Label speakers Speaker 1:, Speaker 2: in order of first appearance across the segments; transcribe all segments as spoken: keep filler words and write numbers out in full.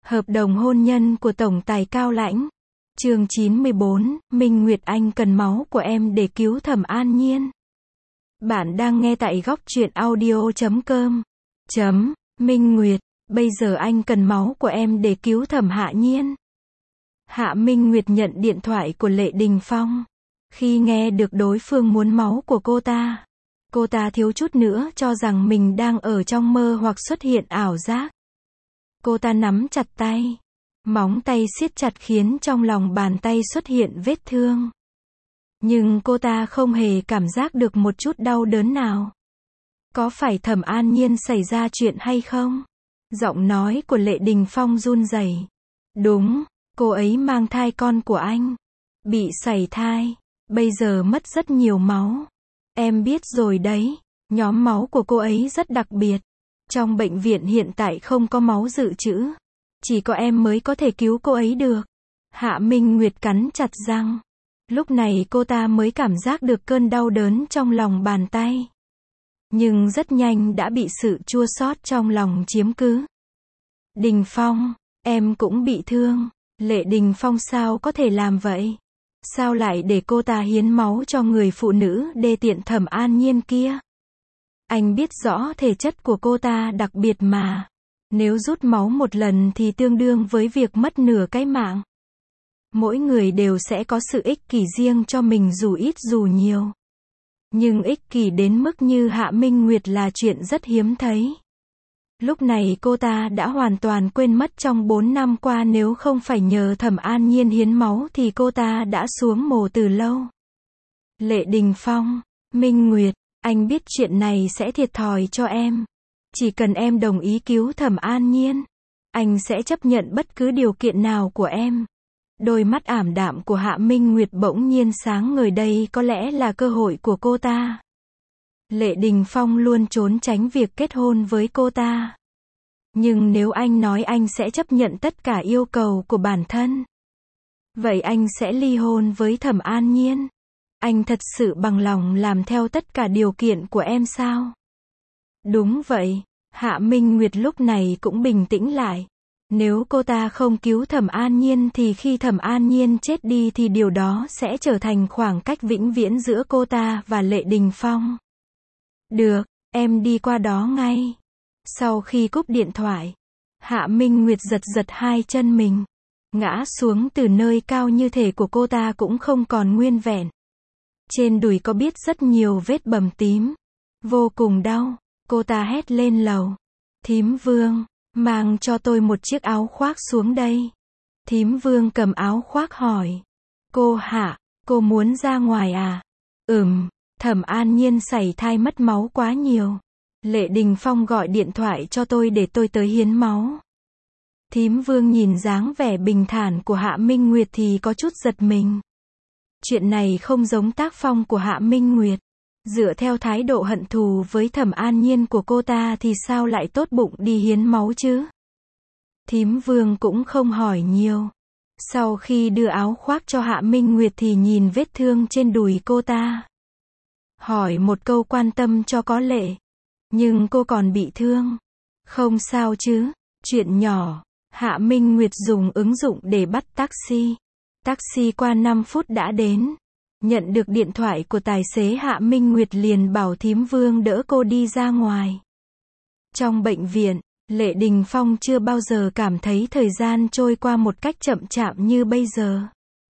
Speaker 1: Hợp đồng hôn nhân của Tổng tài Cao Lãnh. Chương chín mươi bốn, Minh Nguyệt anh cần máu của em để cứu Thẩm An Nhiên. Bạn đang nghe tại góc truyện audio chấm com. Chấm, Minh Nguyệt, bây giờ anh cần máu của em để cứu Thẩm Hạ Nhiên. Hạ Minh Nguyệt nhận điện thoại của Lệ Đình Phong. Khi nghe được đối phương muốn máu của cô ta, cô ta thiếu chút nữa cho rằng mình đang ở trong mơ hoặc xuất hiện ảo giác. Cô ta nắm chặt tay. Móng tay siết chặt khiến trong lòng bàn tay xuất hiện vết thương. Nhưng cô ta không hề cảm giác được một chút đau đớn nào. Có phải Thẩm An Nhiên xảy ra chuyện hay không? Giọng nói của Lệ Đình Phong run rẩy. Đúng, cô ấy mang thai con của anh. Bị sảy thai. Bây giờ mất rất nhiều máu. Em biết rồi đấy, nhóm máu của cô ấy rất đặc biệt. Trong bệnh viện hiện tại không có máu dự trữ. Chỉ có em mới có thể cứu cô ấy được. Hạ Minh Nguyệt cắn chặt răng. Lúc này cô ta mới cảm giác được cơn đau đớn trong lòng bàn tay. Nhưng rất nhanh đã bị sự chua xót trong lòng chiếm cứ. Đình Phong, em cũng bị thương. Lệ Đình Phong sao có thể làm vậy? Sao lại để cô ta hiến máu cho người phụ nữ đê tiện Thẩm An Nhiên kia? Anh biết rõ thể chất của cô ta đặc biệt mà. Nếu rút máu một lần thì tương đương với việc mất nửa cái mạng. Mỗi người đều sẽ có sự ích kỷ riêng cho mình dù ít dù nhiều. Nhưng ích kỷ đến mức như Hạ Minh Nguyệt là chuyện rất hiếm thấy. Lúc này cô ta đã hoàn toàn quên mất trong bốn năm qua nếu không phải nhờ Thẩm An Nhiên hiến máu thì cô ta đã xuống mồ từ lâu. Lệ Đình Phong, Minh Nguyệt, anh biết chuyện này sẽ thiệt thòi cho em. Chỉ cần em đồng ý cứu Thẩm An Nhiên, anh sẽ chấp nhận bất cứ điều kiện nào của em. Đôi mắt ảm đạm của Hạ Minh Nguyệt bỗng nhiên sáng ngời, đây có lẽ là cơ hội của cô ta. Lệ Đình Phong luôn trốn tránh việc kết hôn với cô ta. Nhưng nếu anh nói anh sẽ chấp nhận tất cả yêu cầu của bản thân, vậy anh sẽ ly hôn với Thẩm An Nhiên. Anh thật sự bằng lòng làm theo tất cả điều kiện của em sao? Đúng vậy, Hạ Minh Nguyệt lúc này cũng bình tĩnh lại. Nếu cô ta không cứu Thẩm An Nhiên thì khi Thẩm An Nhiên chết đi thì điều đó sẽ trở thành khoảng cách vĩnh viễn giữa cô ta và Lệ Đình Phong. Được, em đi qua đó ngay. Sau khi cúp điện thoại, Hạ Minh Nguyệt giật giật hai chân mình. Ngã xuống từ nơi cao như thể của cô ta cũng không còn nguyên vẹn. Trên đùi có biết rất nhiều vết bầm tím. Vô cùng đau. Cô ta hét lên lầu. Thím Vương, mang cho tôi một chiếc áo khoác xuống đây. Thím Vương cầm áo khoác hỏi. Cô Hạ, cô muốn ra ngoài à? Ừm, Thẩm An Nhiên sảy thai mất máu quá nhiều. Lệ Đình Phong gọi điện thoại cho tôi để tôi tới hiến máu. Thím Vương nhìn dáng vẻ bình thản của Hạ Minh Nguyệt thì có chút giật mình. Chuyện này không giống tác phong của Hạ Minh Nguyệt. Dựa theo thái độ hận thù với Thẩm An Nhiên của cô ta thì sao lại tốt bụng đi hiến máu chứ? Thím Vương cũng không hỏi nhiều. Sau khi đưa áo khoác cho Hạ Minh Nguyệt thì nhìn vết thương trên đùi cô ta. Hỏi một câu quan tâm cho có lệ. Nhưng cô còn bị thương. Không sao chứ, chuyện nhỏ. Hạ Minh Nguyệt dùng ứng dụng để bắt taxi. Taxi qua năm phút đã đến. Nhận được điện thoại của tài xế, Hạ Minh Nguyệt liền bảo thím Vương đỡ cô đi ra ngoài. Trong bệnh viện, Lệ Đình Phong chưa bao giờ cảm thấy thời gian trôi qua một cách chậm chạp như bây giờ.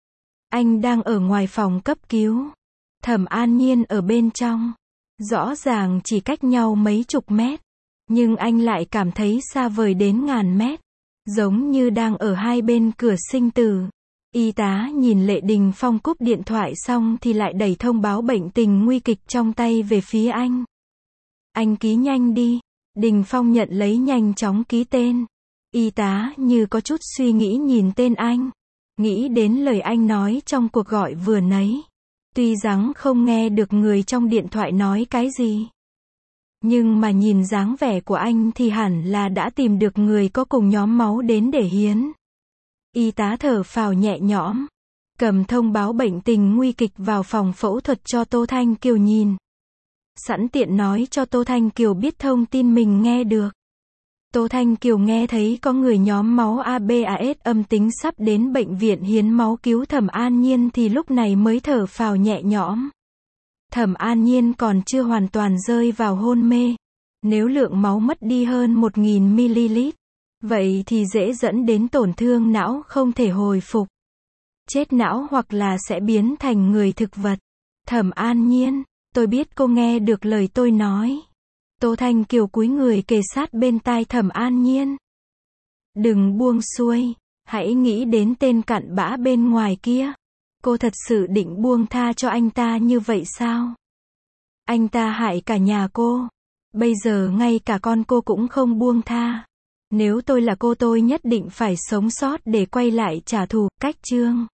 Speaker 1: Anh đang ở ngoài phòng cấp cứu. Thẩm An Nhiên ở bên trong. Rõ ràng chỉ cách nhau mấy chục mét. Nhưng anh lại cảm thấy xa vời đến ngàn mét. Giống như đang ở hai bên cửa sinh tử. Y tá nhìn Lệ Đình Phong cúp điện thoại xong thì lại đẩy thông báo bệnh tình nguy kịch trong tay về phía anh. Anh ký nhanh đi. Đình Phong nhận lấy nhanh chóng ký tên. Y tá như có chút suy nghĩ nhìn tên anh. Nghĩ đến lời anh nói trong cuộc gọi vừa nãy. Tuy rằng không nghe được người trong điện thoại nói cái gì. Nhưng mà nhìn dáng vẻ của anh thì hẳn là đã tìm được người có cùng nhóm máu đến để hiến. Y tá thở phào nhẹ nhõm. Cầm thông báo bệnh tình nguy kịch vào phòng phẫu thuật cho Tô Thanh Kiều nhìn. Sẵn tiện nói cho Tô Thanh Kiều biết thông tin mình nghe được. Tô Thanh Kiều nghe thấy có người nhóm máu a bê a ét âm tính sắp đến bệnh viện hiến máu cứu Thẩm An Nhiên thì lúc này mới thở phào nhẹ nhõm. Thẩm An Nhiên còn chưa hoàn toàn rơi vào hôn mê. Nếu lượng máu mất đi hơn một nghìn mi-li-lít, vậy thì dễ dẫn đến tổn thương não không thể hồi phục. Chết não hoặc là sẽ biến thành người thực vật. Thẩm An Nhiên, tôi biết cô nghe được lời tôi nói. Tô Thanh Kiều cúi người kề sát bên tai Thẩm An Nhiên. Đừng buông xuôi, hãy nghĩ đến tên cặn bã bên ngoài kia. Cô thật sự định buông tha cho anh ta như vậy sao? Anh ta hại cả nhà cô. Bây giờ ngay cả con cô cũng không buông tha. Nếu tôi là cô tôi nhất định phải sống sót để quay lại trả thù. Cách chương